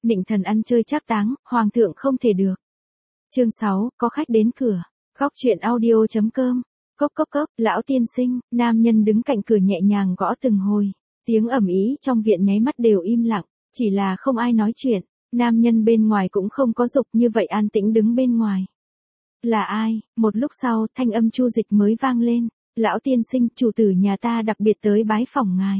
Nịnh thần ăn chơi trác táng, hoàng thượng không thể được. Chương 6, có khách đến cửa. Góc truyện audio.com. Cốc cốc cốc, lão tiên sinh, nam nhân đứng cạnh cửa nhẹ nhàng gõ từng hồi. Tiếng ầm ĩ trong viện nháy mắt đều im lặng, chỉ là không ai nói chuyện. Nam nhân bên ngoài cũng không có dục như vậy an tĩnh đứng bên ngoài. Là ai? Một lúc sau, thanh âm Chu Dịch mới vang lên. Lão tiên sinh, chủ tử nhà ta đặc biệt tới bái phỏng ngài.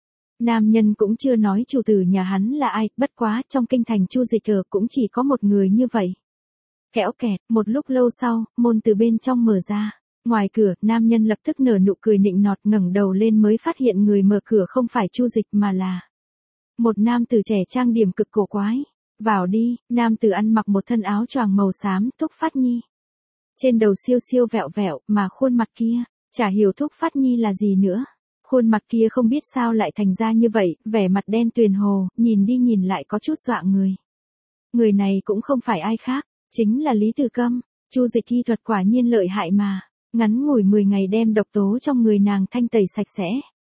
Nam nhân cũng chưa nói chủ tử nhà hắn là ai, bất quá trong kinh thành Chu Dịch ở cũng chỉ có một người như vậy. Kẽo kẹt, một lúc lâu sau, môn từ bên trong mở ra. Ngoài cửa, nam nhân lập tức nở nụ cười nịnh nọt, ngẩng đầu lên mới phát hiện người mở cửa không phải Chu Dịch mà là một nam tử trẻ trang điểm cực cổ quái. Vào đi, nam tử ăn mặc một thân áo choàng màu xám, Thúc Phát Nhi. Trên đầu siêu siêu vẹo vẹo, mà khuôn mặt kia, chả hiểu Thúc Phát Nhi là gì nữa. Khuôn mặt kia không biết sao lại thành ra như vậy, vẻ mặt đen tuyền hồ, nhìn đi nhìn lại có chút dọa người. Người này cũng không phải ai khác, chính là Lý Từ Câm. Chu Dịch y thuật quả nhiên lợi hại mà, ngắn ngủi 10 ngày đem độc tố trong người nàng thanh tẩy sạch sẽ.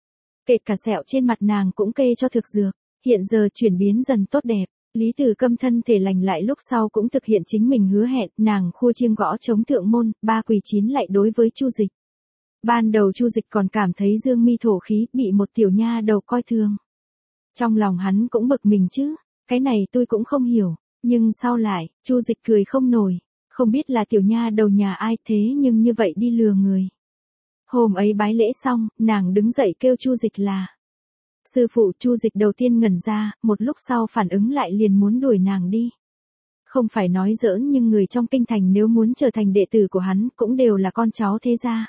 Kể cả sẹo trên mặt nàng cũng kê cho thực dược, hiện giờ chuyển biến dần tốt đẹp. Lý Từ Câm thân thể lành lại lúc sau cũng thực hiện chính mình hứa hẹn, nàng khua chiêng gõ chống thượng môn, 3 quỳ 9 lạy đối với Chu Dịch. Ban đầu Chu Dịch còn cảm thấy dương mi thổ khí, bị một tiểu nha đầu coi thường. Trong lòng hắn cũng bực mình chứ, cái này tôi cũng không hiểu, nhưng sau lại, Chu Dịch cười không nổi, không biết là tiểu nha đầu nhà ai thế nhưng như vậy đi lừa người. Hôm ấy bái lễ xong, nàng đứng dậy kêu Chu Dịch là sư phụ. Chu Dịch đầu tiên ngẩn ra, một lúc sau phản ứng lại liền muốn đuổi nàng đi. Không phải nói giỡn nhưng người trong kinh thành nếu muốn trở thành đệ tử của hắn cũng đều là con cháu thế gia.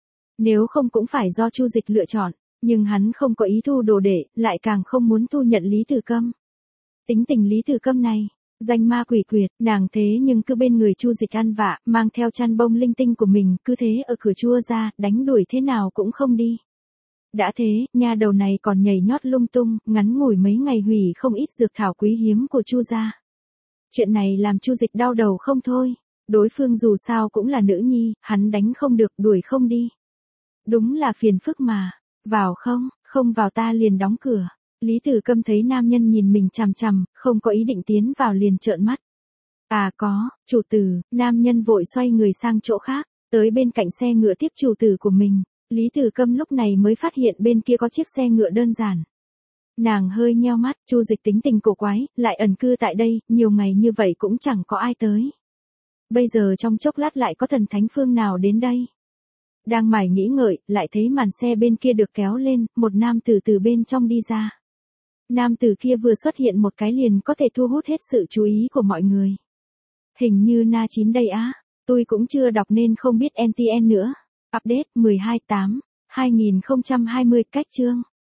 Nếu không cũng phải do Chu Dịch lựa chọn, nhưng hắn không có ý thu đồ đệ, lại càng không muốn thu nhận Lý Từ Câm. Tính tình Lý Từ Câm này, danh ma quỷ quyệt, nàng thế nhưng cứ bên người Chu Dịch ăn vạ, mang theo chăn bông linh tinh của mình, cứ thế ở cửa Chua ra, đánh đuổi thế nào cũng không đi. Đã thế, nha đầu này còn nhảy nhót lung tung, ngắn ngủi mấy ngày hủy không ít dược thảo quý hiếm của Chu gia. Chuyện này làm Chu Dịch đau đầu không thôi, đối phương dù sao cũng là nữ nhi, hắn đánh không được, đuổi không đi. Đúng là phiền phức mà, vào không, không vào ta liền đóng cửa. Lý Từ Câm thấy nam nhân nhìn mình chằm chằm, không có ý định tiến vào liền trợn mắt. À có, chủ tử, nam nhân vội xoay người sang chỗ khác, tới bên cạnh xe ngựa tiếp chủ tử của mình. Lý Từ Câm lúc này mới phát hiện bên kia có chiếc xe ngựa đơn giản. Nàng hơi nheo mắt, Chu Dịch tính tình cổ quái, lại ẩn cư tại đây, nhiều ngày như vậy cũng chẳng có ai tới. Bây giờ trong chốc lát lại có thần thánh phương nào đến đây. Đang mải nghĩ ngợi, lại thấy màn xe bên kia được kéo lên, một nam tử từ bên trong đi ra. Nam tử kia vừa xuất hiện một cái liền có thể thu hút hết sự chú ý của mọi người. Hình như Na Chín đây á, tôi cũng chưa đọc nên không biết NTN nữa. Update 12/8/2020 cách chương